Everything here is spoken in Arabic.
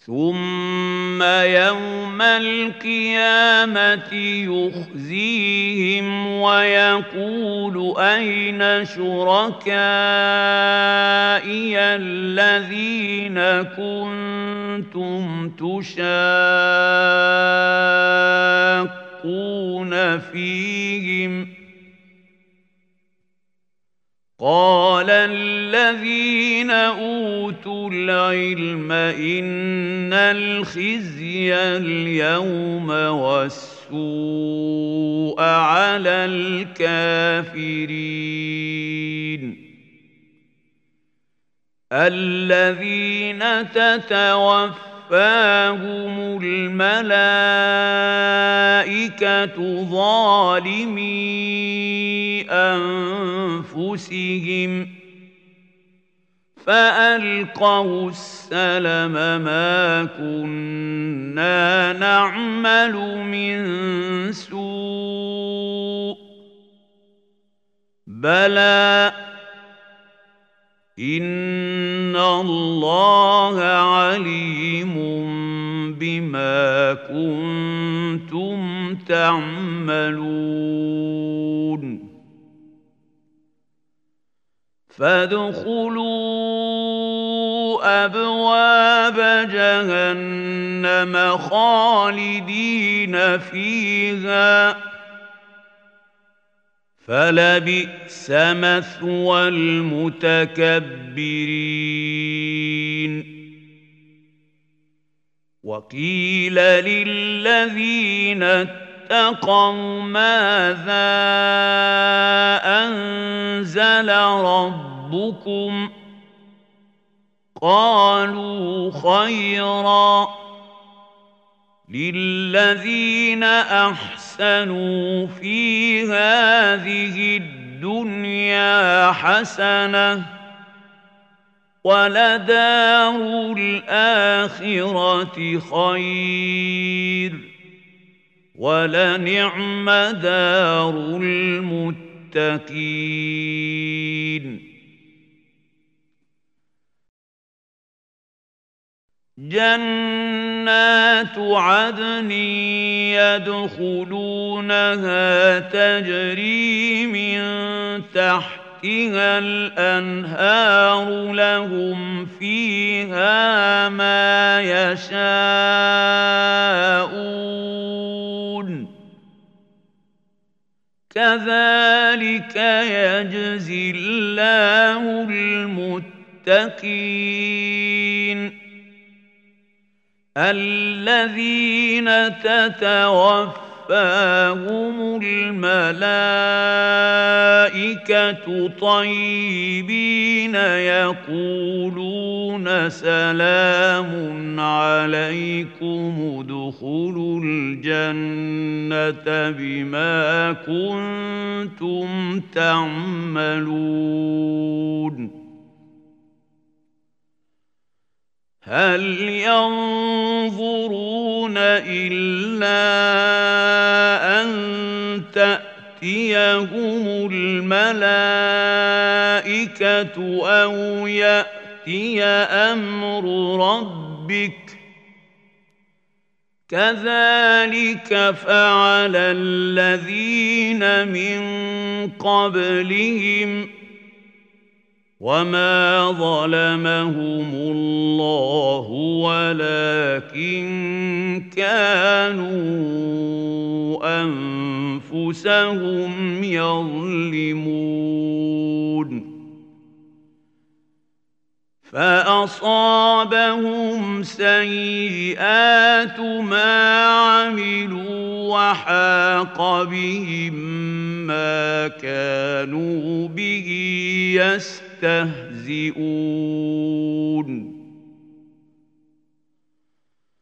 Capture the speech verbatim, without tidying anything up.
ثم يوم القيامة يخزيهم ويقول أين شركائي الذين كنتم تشاقون فيهم قال الذين أوتوا العلم إن الخزي اليوم والسوء على الكافرين الذين تتوفاهم الملائكة ظالمي أنفسهم فألقوا السلم ما كنا نعمل من سوء بلى إن الله عليم بما كنتم تعملون فادخلوا أبواب جهنم خالدين فيها فلبئس مثوى المتكبرين وقيل للذين اتقوا ماذا أنزل ربكم قالوا خيرا للذين أحسنوا في هذه الدنيا حسنة ولدار الآخرة خير ولنعم دار المتقين جنات عدن يدخلونها تجري من تحتها الأنهار لهم فيها ما يشاءون كذلك يجزي الله المتقين الذين تتوفاهم الملائكة طيبين يقولون سلام عليكم ادخلوا الجنة بما كنتم تعملون هل ينظرون إلا أن تأتيهم الملائكة أو يأتي أمر ربك كذلك فعل الذين من قبلهم وما ظلمهم الله ولكن كانوا أنفسهم يظلمون فأصابهم سيئات ما عملوا وحاق بهم ما كانوا به يستهزئون